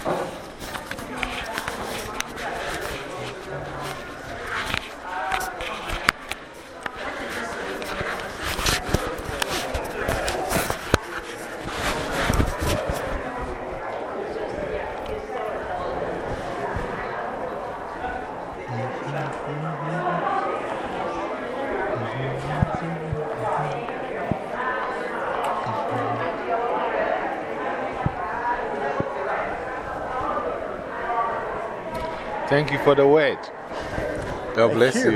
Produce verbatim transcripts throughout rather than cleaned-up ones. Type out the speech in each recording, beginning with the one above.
Thank you for the word. God bless you. you.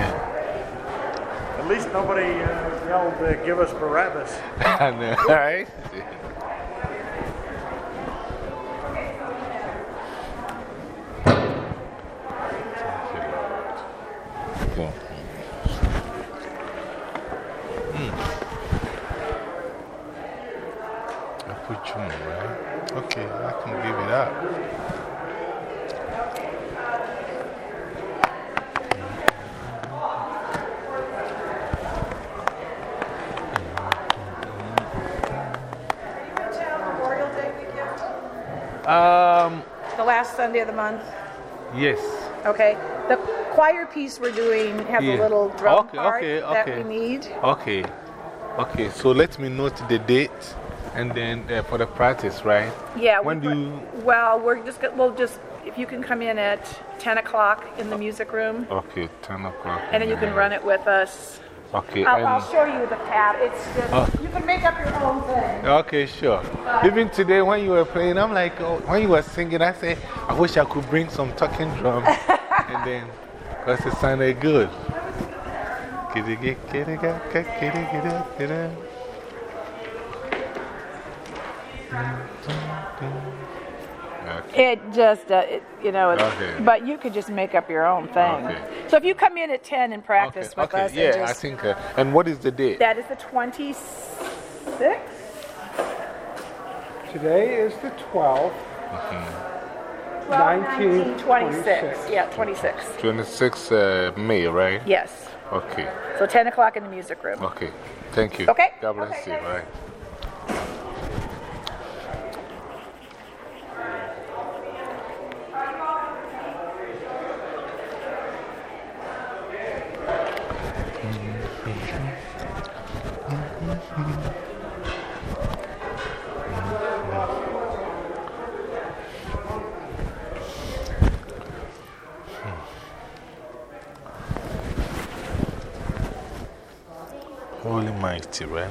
At least nobody uh, yelled, uh, give us Barabbas. I know, right? Cool. Mm. I put you in, right? Okay, I can give it up. Um, the last Sunday of the month? Yes. Okay. The choir piece we're doing has Yeah. a little drum Okay, part okay, that okay. we need. Okay. Okay, so let me note the date and then uh, for the practice, right? Yeah. When we, do you. Well, we're just, go- we'll just, if you can come in at ten o'clock in the music room, Okay, ten o'clock. and then you can run it with us. Okay. I'll, and- I'll show you the pad. It's just, Oh. you can make up your own thing. Okay, sure. Even today when you were playing, I'm like, oh, when you were singing, I said, I wish I could bring some talking drum. And then, because it sounded good. It just, uh, it, you know, it's, Okay. but you could just make up your own thing. Okay. So if you come in at ten and practice Okay, with okay, us, and yeah, just, I think. Uh, and what is the date? that is the twenty-sixth. Today is the twelfth. twelve, nineteen, nineteen, twenty-six. twenty-six. Yeah, twenty-six. twenty-sixth uh, May, right? Yes. Okay, So ten o'clock in the music room. okay. Thank you. Okay. God bless Okay, you, thanks. right? Holy Mighty, right?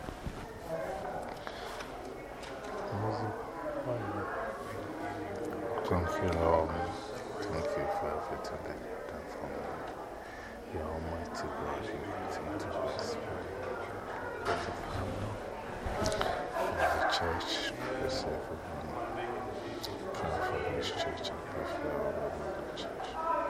Thank you, Lord. Thank you for everything that you've done for me. Your Almighty God, you continue to bless me. For the family, for the church, bless everybody. Pray for this church and pray for everyone in the church.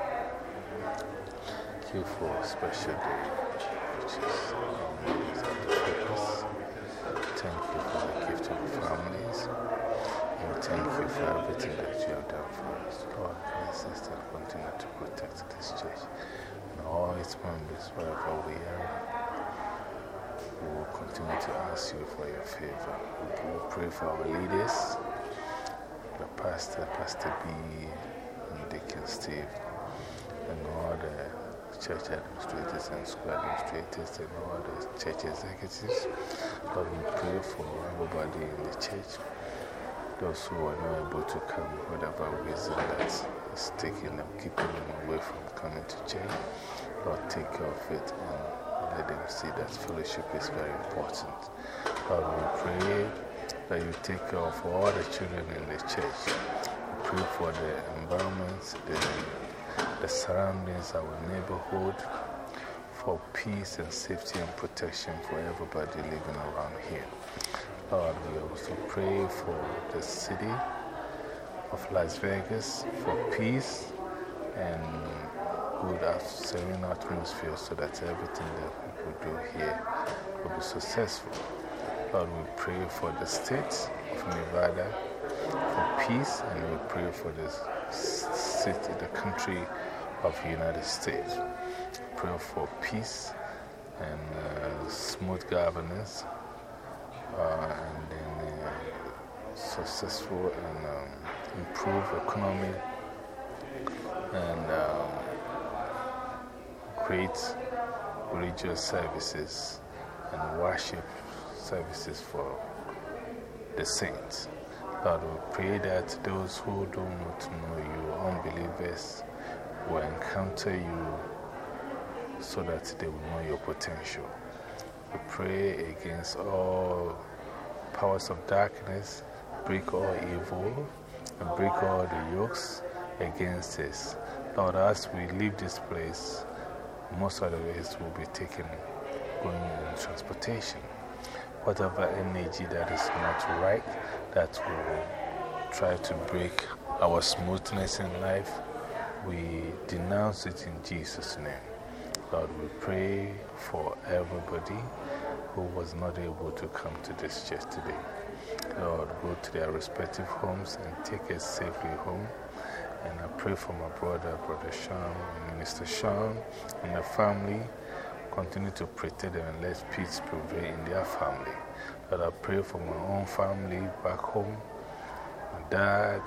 Thank you for a special day, which is our meetings at the purpose. Thank you for the gift of families. And thank you for everything that you have done for us. Lord, bless us and continue to protect this church and all its members wherever we are. We will continue to ask you for your favor. We will pray for our leaders, the pastor, Pastor B, and Deacon Steve, and all the church administrators and school administrators and all the church executives. Lord, we pray for everybody in the church, those who are not able to come, whatever reason that is taking them, keeping them away from coming to church. Lord, take care of it and let them see that fellowship is very important. Lord, we pray that you take care of all the children in the church. We pray for the environment, the the surroundings, our neighborhood, for peace and safety and protection for everybody living around here. Lord, we also pray for the city of Las Vegas for peace and good, serene atmosphere so that everything that people do here will be successful. Lord, we pray for the state of Nevada for peace, and we pray for the city, the country of the United States. Pray for peace and uh, smooth governance, uh, and then uh, successful and um, improve economy, and um, create religious services and worship services for the saints. Lord, we pray that those who do not know you, unbelievers, will encounter you so that they will know your potential. We pray against all powers of darkness, break all evil, and break all the yokes against us. Lord, as we leave this place, most of the ways will be taken going in transportation. Whatever energy that is not right, that will try to break our smoothness in life, we denounce it in Jesus' name. Lord, we pray for everybody who was not able to come to this church today. Lord, go to their respective homes and take us safely home. And I pray for my brother, Brother Sean, and Minister Sean, and the family. Continue to protect them and let peace prevail in their family. Lord, I pray for my own family back home, my dad,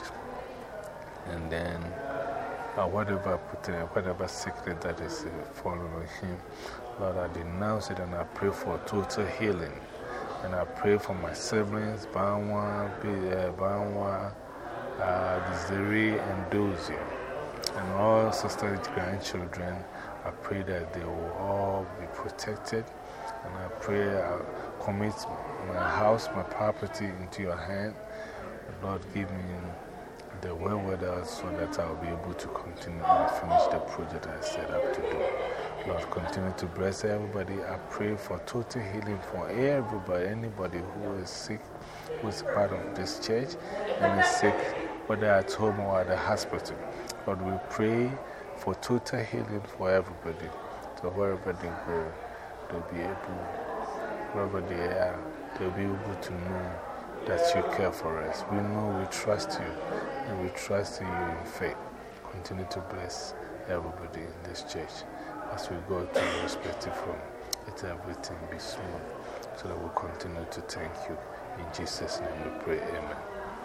and then uh, whatever, whatever sickness that is uh, falling on him. Lord, I denounce it and I pray for total healing. And I pray for my siblings, Banwa, Banwa, uh, Desiree, and Dozie, and all sisters, grandchildren. I pray that they will all be protected. And I pray I commit my house, my property into your hand. Lord, give me the wherewithal so that I'll be able to continue and finish the project I set up to do. Lord, continue to bless everybody. I pray for total healing for everybody, anybody who is sick, who is part of this church and is sick, whether at home or at the hospital. Lord, we pray for total healing for everybody. So wherever they go, they'll be able, wherever they are, they'll be able to know that you care for us. We know we trust you, and we trust in you in faith. Continue to bless everybody in this church as we go to our respective home. Let everything be smooth so that we'll continue to thank you. In Jesus' name we pray, amen.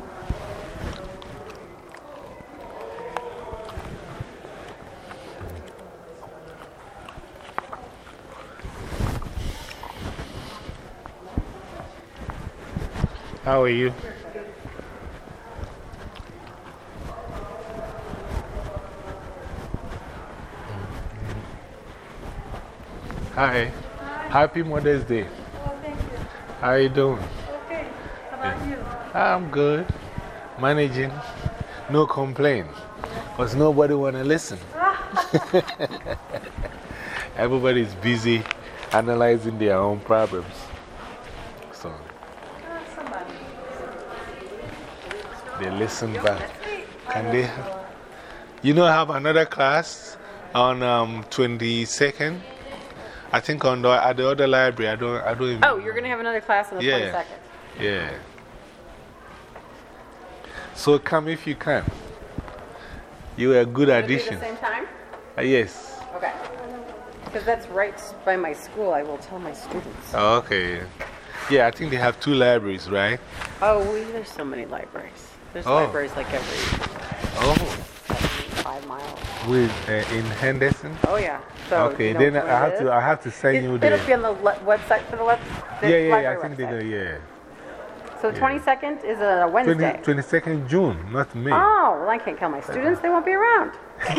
How are you? Hi. Hi. Happy Mother's Day. Well, thank you. How are you doing? Okay. How about you? I'm good. Managing. No complaint. Because nobody want to listen. Everybody's busy analyzing their own problems. So. They listen back. Can they? You know, I have another class on um, twenty-second. I think on the, at the other library. I don't, I don't even. Oh, you're going to have another class on the yeah. twenty-second. Yeah. So come if you can. You are a good addition. At the same time? Uh, yes. Okay. Because that's right by my school. I will tell my students. Oh, okay. Yeah, I think they have two libraries, right? Oh, well, there's so many libraries. There's Oh. libraries like every Oh. five miles. With, uh, in Henderson? Oh, yeah. So, Okay, you know then which I one it have, is? to, I have to send It, you the. it'll be on the le website for the, web, the Yeah, yeah, yeah. I library think they website. do, yeah. So, twenty-second is a Wednesday. twenty-second June, not May. Oh, well, I can't tell my students. They won't be around.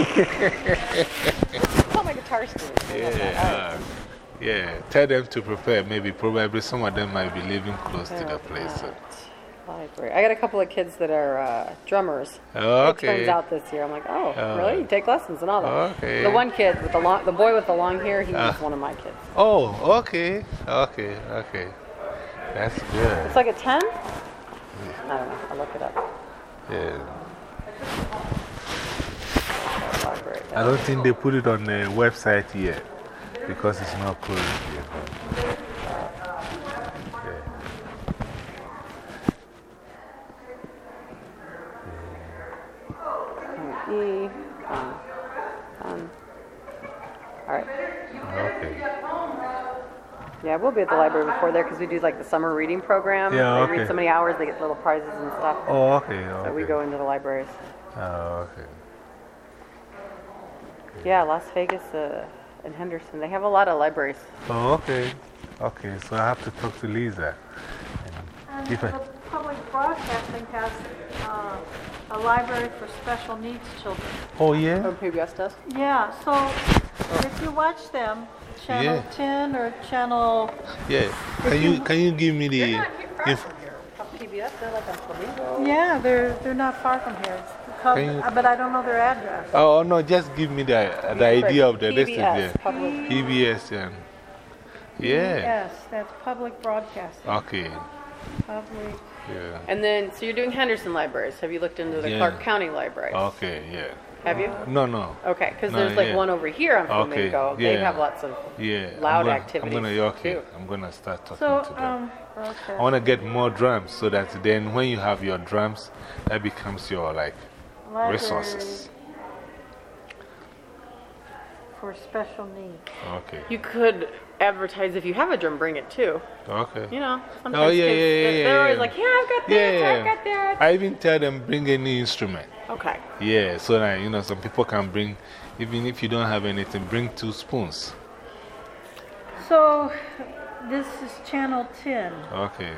Tell my guitar students. They know that. Yeah. Uh, yeah. Tell them to prepare. Maybe, probably some of them might be living close to the place. So. Library. I got a couple of kids that are uh, drummers. Oh, It turns okay. out this year. I'm like, oh, Oh. really? You take lessons and all that. Okay. The one kid with the long, the boy with the long hair, he was Ah. one of my kids. Oh, okay. Okay, okay. That's good. It's like a ten? I don't know. I'll look it up. Yeah. Library. I don't think they put it on the website yet because it's not closed yet. E, um, um, all right. Okay. Yeah, we'll be at the library before there because we do like the summer reading program. Yeah, They okay. read so many hours, they get little prizes and stuff. Oh, okay. okay. So we go into the libraries. Oh, okay. Yeah, Las Vegas uh, and Henderson. They have a lot of libraries. Oh, okay. Okay, so I have to talk to Lisa. And If I- the public broadcasting has uh, a library for special needs children. Oh, yeah? Oh, P B S does? Yeah, so if you watch them, Channel Yeah. ten or Channel, Yeah. Can you, can you give me the. If, P B S, they're like on Flamingo. yeah, they're, they're not far from here. It's called, Can you- but I don't know their address. oh, no, just give me the, the idea of the P B S, listing there. public. P B S, yeah. Yeah. Yes, that's public broadcasting. Okay. Public. Yeah. And then, so you're doing Henderson libraries. Have you looked into the Yeah. Clark County library? Okay, yeah. Have you? No, no. Okay, because No, there's like yeah. one over here on Okay, Flamingo. They yeah. have lots of Yeah. loud I'm gonna, activities. I'm gonna, okay. too. I'm gonna start talking So, to them. um, I okay. want to get more drums so that then when you have your drums, that becomes your like Library resources. for special needs. Okay. You could advertise if you have a drum, bring it too. Okay. You know, sometimes Oh, yeah, kids, yeah, yeah, they're, yeah, they're always yeah. like, yeah, I've got this, Yeah, I've got that. I even tell them bring any instrument. Okay. Yeah, so that, you know, some people can bring, even if you don't have anything, bring two spoons. So, this is Channel ten Okay.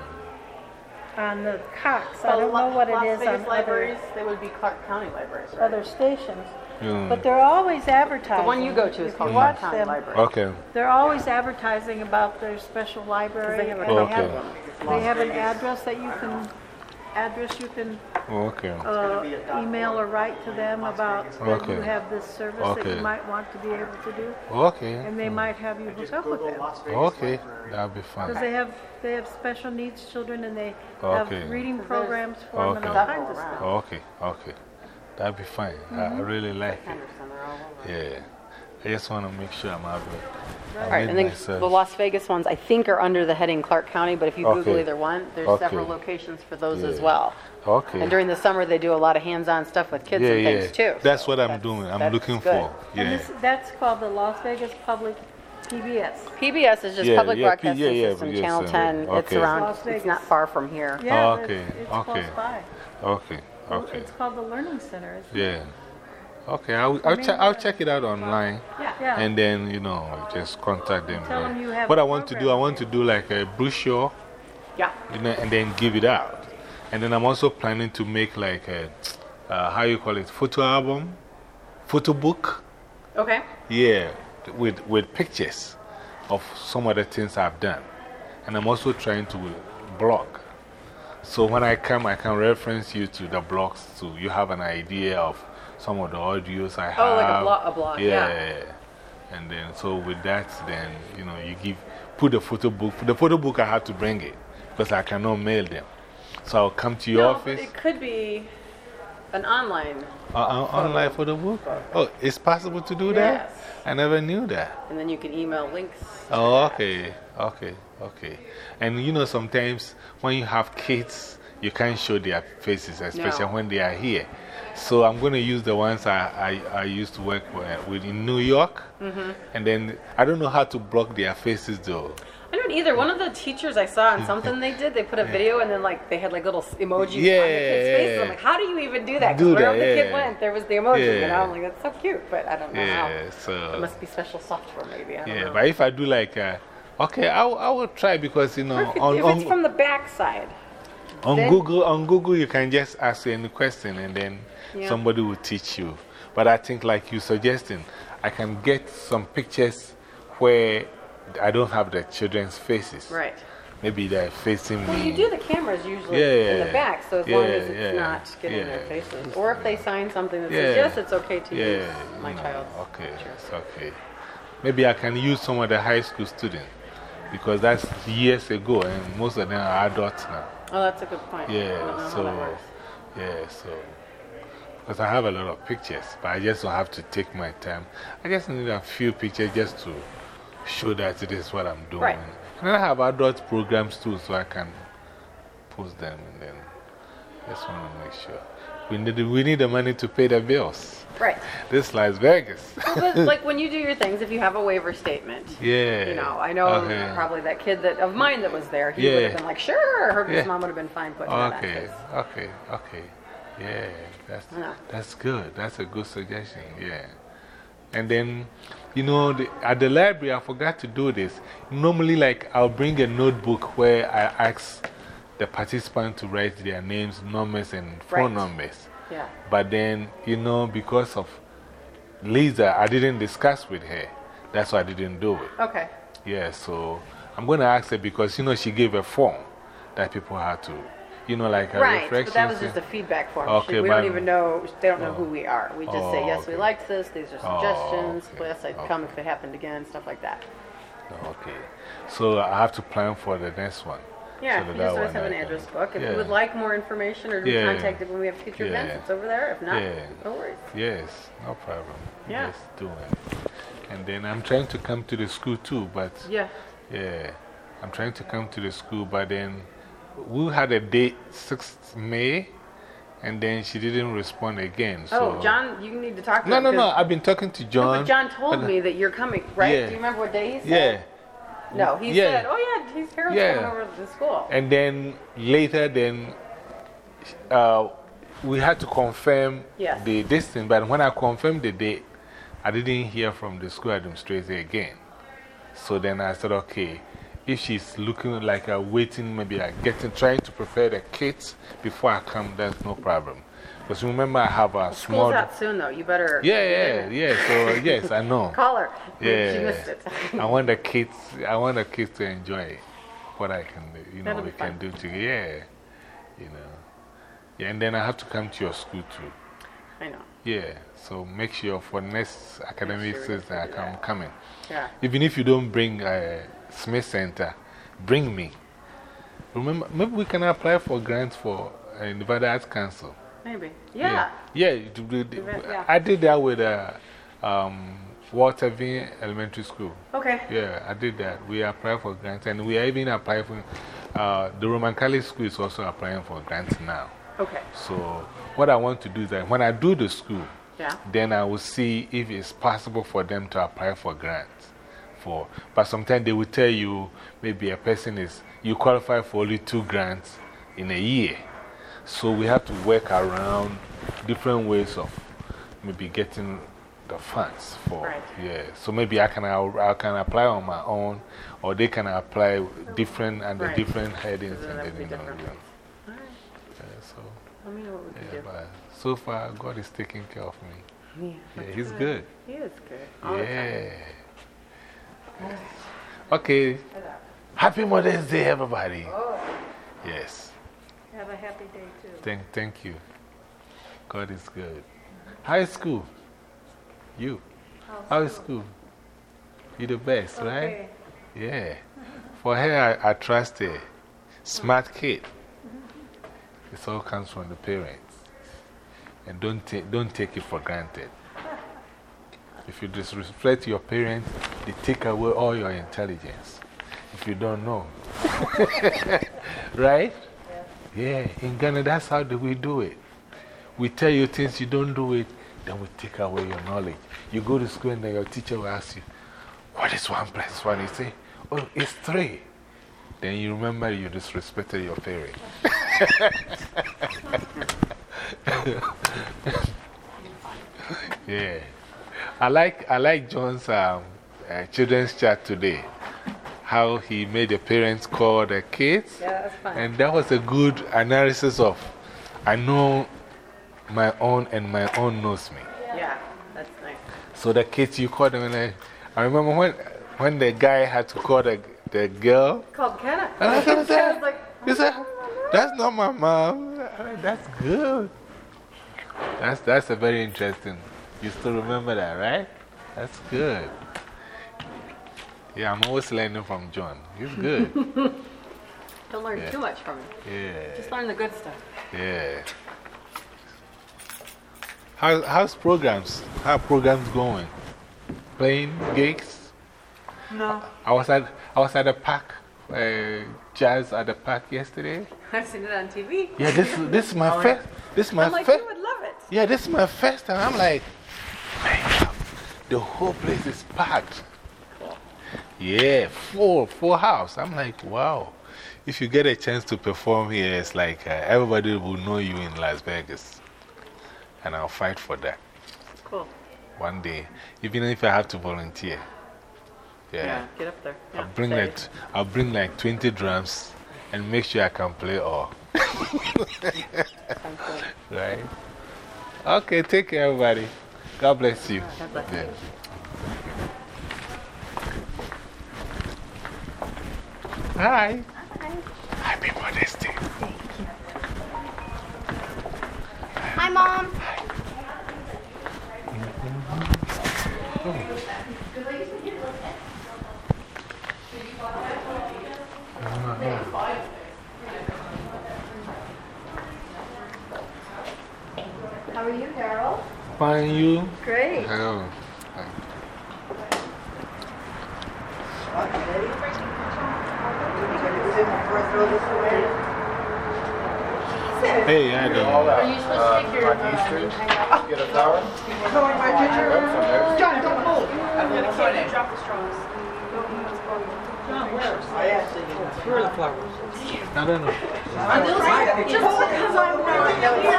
on the Cox. I don't know what it is on other, they would be Clark County libraries, other stations. Mm. But they're always advertising. The one you go to is If called you Clark watch County them, Library. Okay. they're always advertising about their special library. They have a and Okay. they have, they have an address that you can, address you can Okay. uh, email or write to them about that Okay. you have this service that Okay. you might want to be able to do. Okay. And they might have you hook up with them. Okay. That'll be Because fun. they have, they have special needs children and they Okay. have reading programs for them and all Okay. kinds of stuff. Okay. Okay. That'll be fine. I, I really like it. Henderson, they're all over. Yeah. I just want to make sure I'm having. All right, and then the Las Vegas ones, I think, are under the heading Clark County, but if you Google Okay. either one, there's Okay. several locations for those as Yeah. well. Okay. And during the summer, they do a lot of hands-on stuff with kids yeah, and yeah. things too. That's so what I'm that's- doing. I'm that's looking good. for. And Yeah. this, that's called the Las Vegas Public P B S. P B S is just Yeah, Public yeah, P- Broadcasting yeah, yeah, System, yes, Channel uh, ten. It's okay. around, Las it's Vegas. not far from here. Yeah, Oh, okay, it's, it's okay. close by. Okay. Okay. It's called the Learning Center. isn't it? Yeah. Okay. I'll, I'll, che I'll check it out online. Yeah. And then, you know, just contact them. Tell there. them you have what a I want to do, I want to do like a brochure, Yeah. you know, and then give it out. And then I'm also planning to make like a, uh, how you call it, photo album, photo book. Okay. Yeah, with, with pictures of some of the things I've done. And I'm also trying to blog. So when I come, I can reference you to the blogs so you have an idea of some of the audios I have. Oh, like a blog- a blog, yeah. Yeah. And then, so with that, then, you know, you give, put the photo book. For the photo book, I have to bring it because I cannot mail them. So I'll come to your No, office. it could be an online, Uh, uh, online photo book? Oh, it's possible to do that? Yes. I never knew that. and then you can email links. to Oh, that. okay, okay, okay. And you know, sometimes when you have kids, you can't show their faces, especially No. when they are here. So I'm going to use the ones I, I, I used to work with, with in New York. Mm-hmm. And then I don't know how to block their faces though. I don't either. One of the teachers I saw on something they did, they put a video and then like they had like little emojis on the kids' faces. I'm like, how do you even do that? 'Cause Do wherever that, the kid yeah. went, there was the emoji. You know, Yeah. I'm like, that's so cute, but I don't know how. Yeah, It so. must be special software, maybe. I don't Yeah, know. but if I do like, uh, okay, I, will- I will try because, you know, Or if, on, if it's on, from the back side. on, then- Google, on Google, you can just ask any question and then Yeah. somebody will teach you. But I think, like you suggesting, I can get some pictures where I don't have the children's faces. Right. Maybe they're facing Well, me. you do the cameras usually Yeah, in yeah, the back, so as long yeah, as it's yeah, not getting in their yeah. faces. Or if they sign something that says, Yeah. yes, it's okay to Yeah, use my you know, child's okay, picture. it's okay. Maybe I can use some of the high school students because that's years ago and most of them are adults now. Oh, that's a good point. I don't know Yeah, how so, that works. yeah, so, because I have a lot of pictures, but I just don't have to take my time. I just need a few pictures just to show that it is what I'm doing. Right. And then I have adult programs too, so I can post them and then just want to make sure. We need, we need the money to pay the bills. Right. This is Las Vegas. But like when you do your things, if you have a waiver statement, Yeah. you know, I know Okay. probably that kid that of mine that was there, he would Yeah. have been like, sure, her Yeah. mom would have been fine putting that on Okay, his. okay, okay. Yeah, that's, Yeah. that's good. That's a good suggestion. Yeah. And then, you know, the, at the library, I forgot to do this. Normally, like, I'll bring a notebook where I ask the participants to write their names, numbers, and phone Right. numbers. Yeah. But then, you know, because of Lisa, I didn't discuss with her. That's why I didn't do it. Okay. Yeah, so I'm going to ask her because, you know, she gave a form that people had to, you know, like a Right, reflection. but that was just a feedback form. Okay, She- we but- don't even know, they don't know Oh. who we are. We just Oh, say, yes, we okay. liked this, these are Oh, suggestions, okay. yes, I'd come if it happened again, stuff like that. Okay. So I have to plan for the next one. Yeah, So you that just one always have I an can- address book. If Yeah. you would like more information or to be Yeah. contacted when we have future events, Yeah. it's over there. If not, Yeah. no worries. Yes, no problem. Yeah. Just do it. And then I'm trying to come to the school too, but Yeah. yeah, I'm trying to come to the school, but then we had a date sixth May, and then she didn't respond again. So. Oh, John, you need to talk to No, him. no, no. 'cause- I've been talking to No, John. but John told but- me that you're coming, right? Yeah. Do you remember what day he said? Yeah. No, he Yeah. said, oh, yeah, his parents Yeah. coming over to the school. And then later, then uh, we had to confirm Yes. the distance. But when I confirmed the date, I didn't hear from the school administrator again. So then I said, okay, if she's looking like a waiting, maybe I getting, trying to prepare the kids before I come, that's no problem. Because remember, I have a small. School's out soon, though. You better. Yeah, yeah, yeah. So, yes, I know. Call her. Yeah. She missed it. I want the kids, I want the kids to enjoy what I can do, you know, That'll we be can fun. do together. Yeah. You know. Yeah, and then I have to come to your school too. I know. Yeah. So make sure for next academic sure we season, I have to do come that. coming. Yeah. Even if you don't bring uh, Smith Center, bring me. Remember, maybe we can apply for grants for uh, Nevada Arts Council. Maybe. Yeah. Yeah. it- it- Event, yeah. I did that with uh, um, Walter V Elementary School. Okay. Yeah, I did that. We applied for grants, and we are even applying for uh, the Roman Catholic School is also applying for grants now. Okay. So, what I want to do is that when I do the school, Yeah. then I will see if it's possible for them to apply for grants. For, but sometimes they will tell you maybe a person is, you qualify for only two grants in a year. So we have to work around different ways of maybe getting the funds for. Right. Yeah. So maybe I can, I can apply on my own, or they can apply different under Right. different headings. So And that then, would be you know, different yeah. ones. All right. Yeah, so, Let me know what we can yeah, do. but so far, God is taking care of me. Yeah, Yeah, that's He's good. He is good. All the time. Yeah. Okay. Happy Mother's Day, everybody. Oh, Yes. have a happy day too. Thank, thank you. God is good. How is school? You? How is school? You the best, right? Okay. Yeah. For her, I, I trust a smart kid. It all comes from the parents. And don't, ta don't take it for granted. If you disrespect your parents, they take away all your intelligence. If you don't know. Right? Yeah. In Ghana, that's how do we do it. We tell you things, you don't do it, then we take away your knowledge. You go to school and then your teacher will ask you, what is one plus one? You say, oh, it's three. Then you remember you disrespected your parents. Yeah. I like, I like John's um, uh, children's chat today. How he made the parents call the kids. Yeah, that's fun. And that was a good analysis of, I know my own and my own knows me. Yeah, that's nice. So the kids, you call them, and I, I remember when, when the guy had to call the, the girl. Called Kenna. And I said, Kenna's like, he said, that's not my mom. I mean, that's good. That's, that's a very interesting. You still remember that, right? That's good. Yeah, I'm always learning from John. He's good. don't learn Yeah. too much from him. Yeah. Just learn the good stuff. Yeah. How, how's programs? How are programs going? Playing gigs? No. I was at, I was at the park, uh, jazz at the park yesterday. I've seen it on T V. Yeah, this, this is my first. This is my I'm like, first. you would love it. Yeah, this is my first time. I'm like, Man, the whole place is packed. Yeah, full, full house. I'm like, wow. If you get a chance to perform here, it's like uh, everybody will know you in Las Vegas. And I'll fight for that. Cool. One day, even if I have to volunteer. Yeah. Yeah, get up there. Yeah, I'll, bring say like, I'll bring like twenty drums and make sure I can play all. Right? Okay, take care, everybody. God bless you. God bless you. Yeah. Hi. Hi. Happy Mother's Day. Hi, Mom. How are you, Daryl? Fine, you? Great. Oh. Hey, I don't know. Are you supposed to take your uh, Get a flower? Going my picture. John, don't move. I'm going to sign it. drop the straws? I actually didn't. Where are the flowers? I don't know. Just because I'm not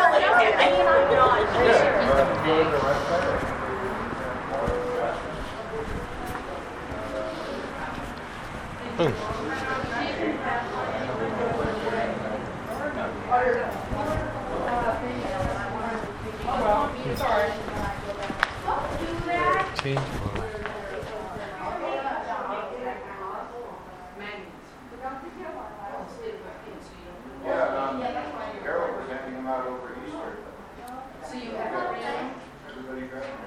Change for life. Yeah, um, Harold was handing them out over Easter. So you have everybody grab them?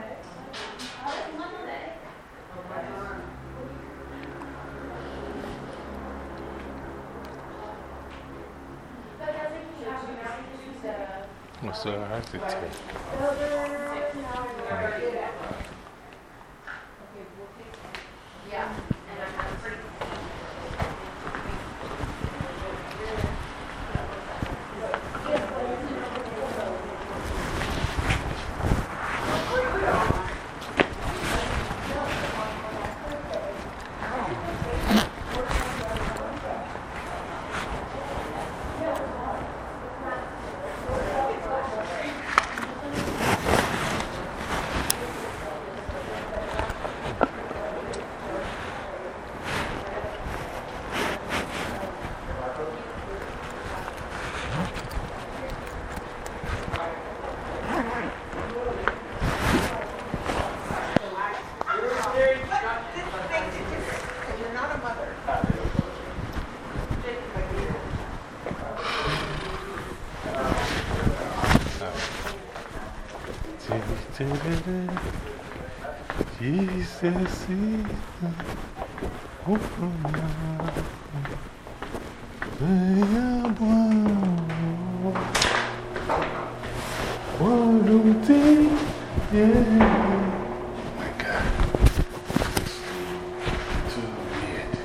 So I have to take. Jesus is open now. One, two, three, yeah. Oh my God. Too weird.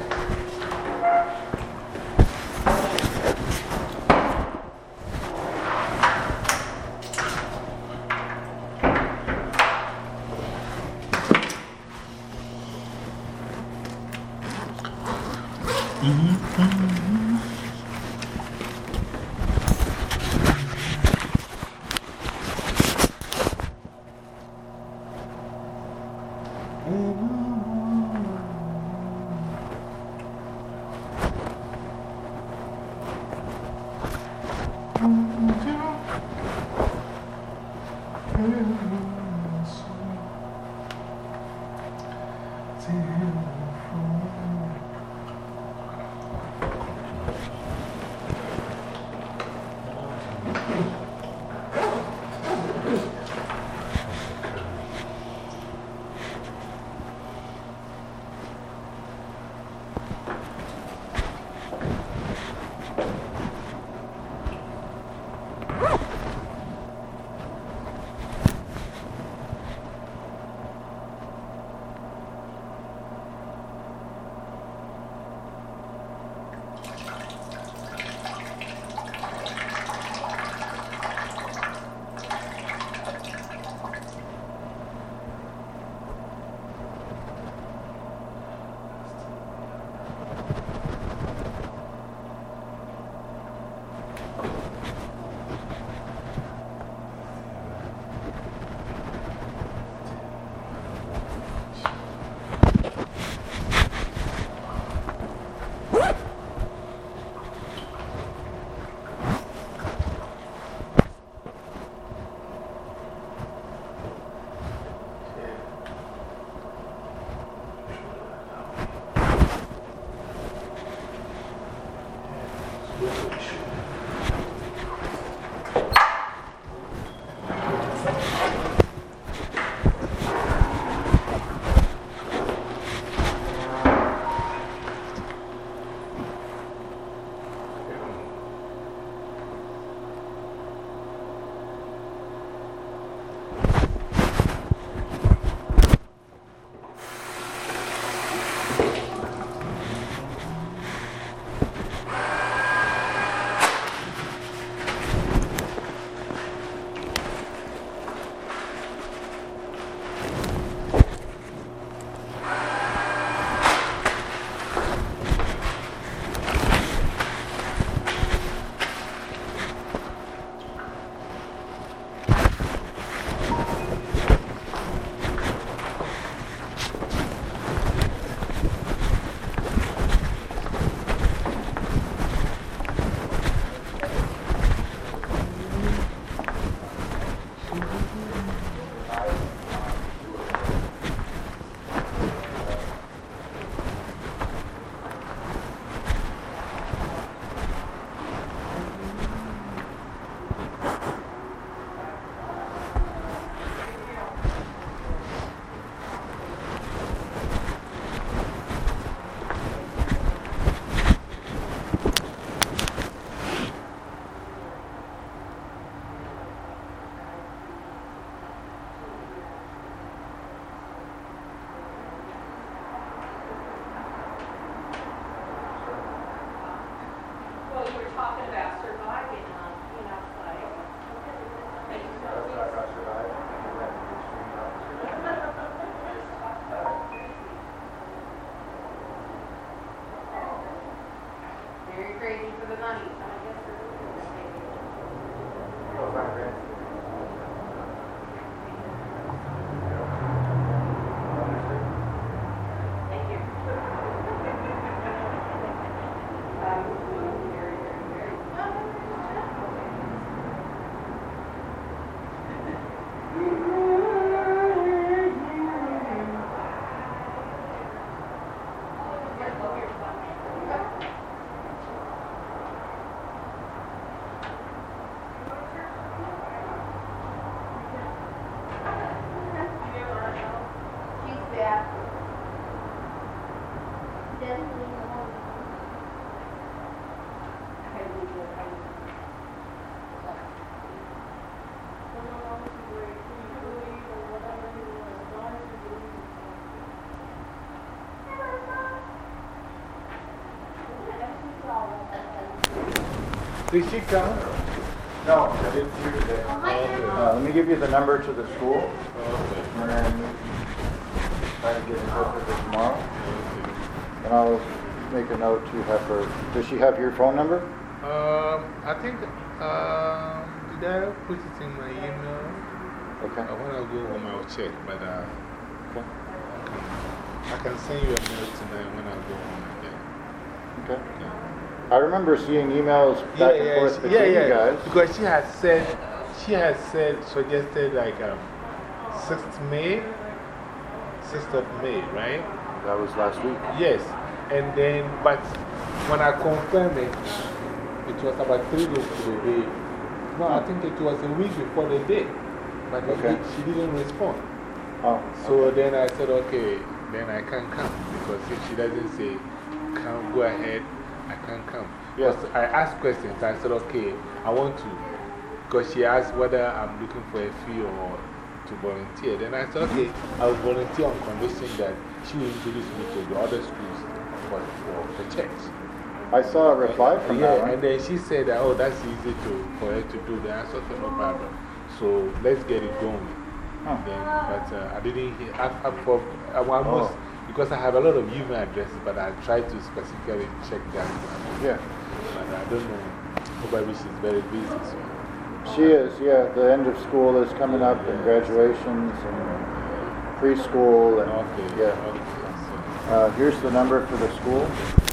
Did she come? No, I didn't see her today. Uh, let me give you the number to the school. Okay. And then try to get in touch with her tomorrow. And I'll make a note to have her. Does she have your phone number? Um, I think, um, did I put it in my email? Okay. Uh, when I go home, I'll check, but uh, Okay. I can send you a mail tonight when I go home again. Okay. Okay. I remember seeing emails back and forth she- between yeah, yeah. you guys. Because she has said, she has said, suggested like um, sixth of May, sixth of May, right? That was last week. Yes. And then, but when I confirmed it, it was about three days to the day. No, I think it was a week before the day. But it Okay. did- she didn't respond. Oh. So then I said, okay, then I can't come. Because if she doesn't say, come, go ahead, I can't come. Yes. Because I asked questions. I said, okay, I want to. Because she asked whether I'm looking for a fee or to volunteer. Then I said, okay, I will volunteer on condition that she will introduce me to the other schools for, for the church. I saw a reply from that Yeah, one. and then she said, that, oh, that's easy to, for her to do. Then I said, okay, no problem. So let's get it going. Huh. Then, but uh, I didn't hear, I, I, for, I almost, because I have a lot of email addresses, but I tried to specifically check that one. Yeah. But I don't know. Probably she's very busy. So. She is, yeah. The end of school is coming up, and graduations, and preschool. And, Okay. Yeah. Okay. So, Uh, here's the number for the school.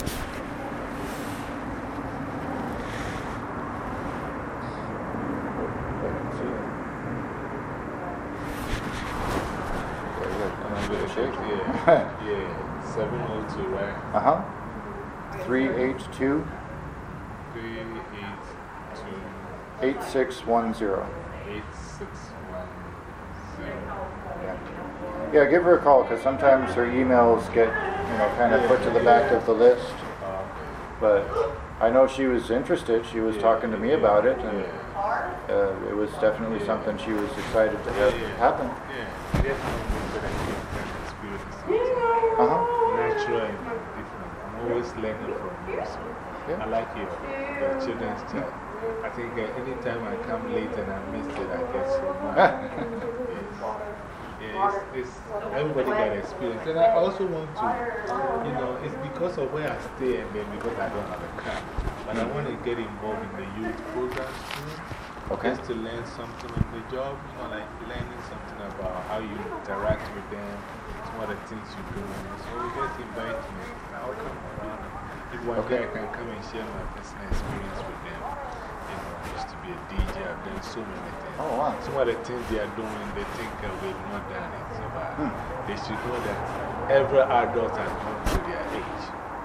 I'm going to check. Yeah. Yeah. seven oh two, right? Uh huh. three eight two, three eight two, eight six one zero. eight six one zero. Yeah. Yeah, give her a call because sometimes her emails get, you know, kind of put to the back of the list. Okay. But I know she was interested. She was talking to me about it, and uh, it was definitely something she was excited to have happen. Yeah, just know that I can experience something Uh huh. natural and different. I'm always learning from you. So Yeah. I like your, your children's child. I think uh, anytime I come late and I miss it, I get so mad. Yes. Yeah, it's, it's, everybody got experience. And I also want to, you know, it's because of where I stay and then because I don't have a car. But I want to get involved in the youth programs too. Okay. Just to learn something on the job, you know, like learning something about how you interact with them, some of the things you do. So we just invite me. I'll come around. If one day I can come and share my personal experience with them. You know, I used to be a D J, I've done so many things. Oh, wow. Some of the things they are doing, they think uh, we've not done it. So uh, Hmm. they should know that every adult has gone to their age.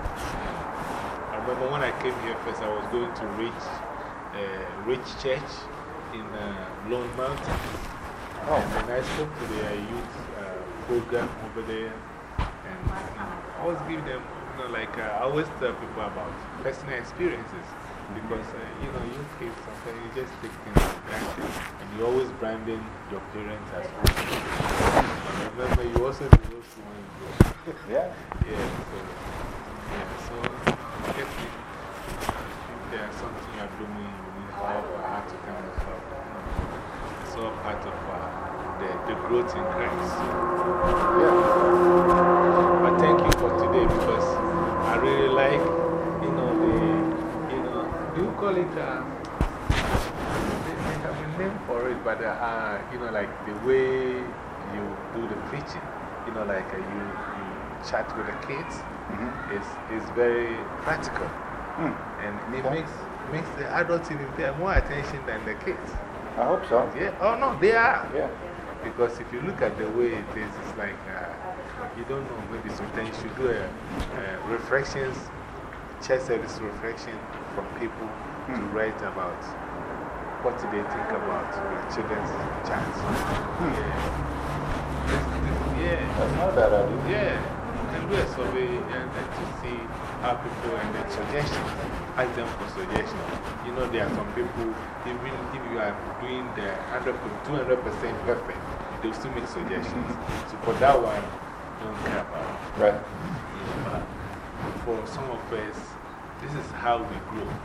I remember when I came here first, I was going to Rich, uh, Rich Church in uh, Lone Mountain. Oh. And then I spoke to their youth uh, program over there. And you know, I always give them, you know, like uh, I always tell people about personal experiences. Because, uh, you know, you kids, sometimes you just take things for granted. And you always branding your parents as well. And remember, you also do those who want to go. Yeah. Yeah, so, yeah, so, if, if there's something you're doing, you need help, or how to kind of help. You know, it's all part of uh, the, the growth in Christ. Yeah. But thank you for today because I really like, you know, the, you know, do you call it, uh, they, they have a name for it, but, uh, you know, like the way you do the preaching, you know, like uh, you, you chat with the kids, Mm-hmm. is, is very practical. Hmm. And it Okay. makes, makes the adults even pay more attention than the kids. I hope so. Yeah, oh no, they are. Yeah. Because if you look at the way it is, it's like uh, you don't know maybe sometimes you should do a, a reflections, church service reflection from people to write about what do they think about your children's chance. Yeah. This- this- yeah. That's not a bad idea. Yeah. You can do a survey and then to see how people and then suggestions. Ask them for suggestions. You know, there are some people, even if you are doing the two hundred percent perfect, they'll still make suggestions. So for that one, don't care about it. Right. You know, but for some of us, this is how we grow.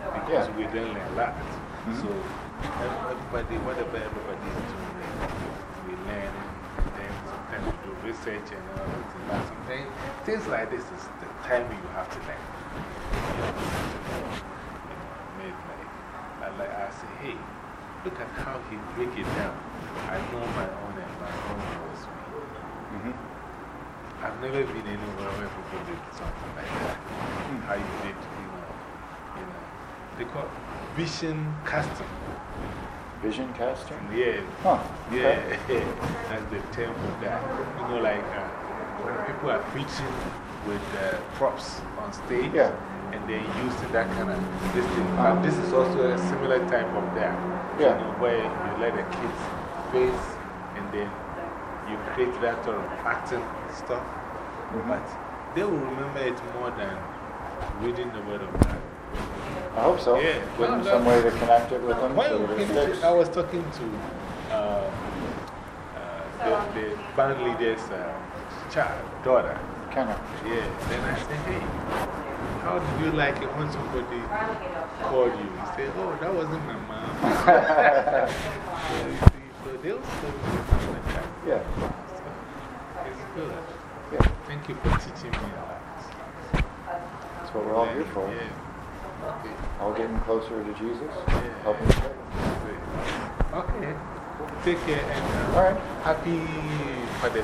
because Yeah. we learn a lot. So, everybody, whatever everybody is doing, we learn, and then sometimes we do research and all that. But sometimes things like this is the time you have to learn. You know, made like, I, like, I say, hey, look at how he break it down. I know my own and my own was me. Mhm. I've never been anywhere where people did something like that. How you did, you know, you know. They call it vision casting. Vision casting? Yeah. Huh. Yeah, Okay. that's the term for that. You know, like uh, when people are preaching with uh, props on stage, Yeah. and they're using that kind of this thing. But this is also a similar type of that. Yeah. You know, where you let the kids face and then you create that sort of acting stuff. Mm-hmm. But they will remember it more than reading the Word of God. I hope so. Yeah. With No, some no. way to connect it with them. When so we that it finished, sticks. I was talking to uh, uh, the, the band leader's uh, child, daughter. Kenna. Yeah. Then I said, hey, how did you like it when somebody called you? He said, oh, that wasn't my mom. So, you see, so they'll still remember that. Yeah. So it's good. Yeah. Thank you for teaching me a lot. That's what we're all here for. Yeah. Okay. All getting closer to Jesus. Yeah. Helping each other. Okay. Take care and uh, All right. happy Father's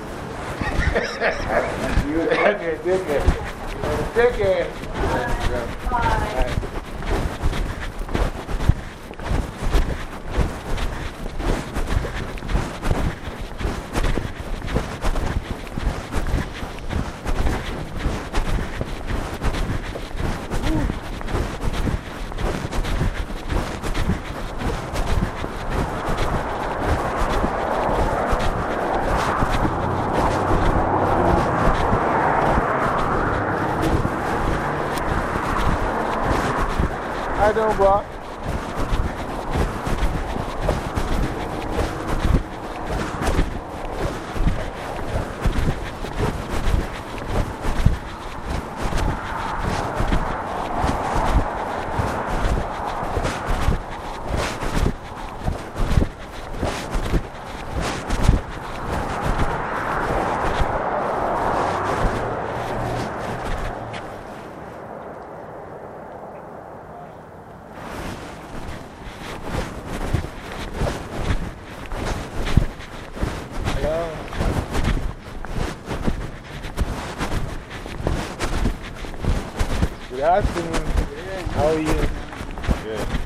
You Okay, take care. Take care. Bye. I don't block. Hello. Good afternoon. How are you? Good.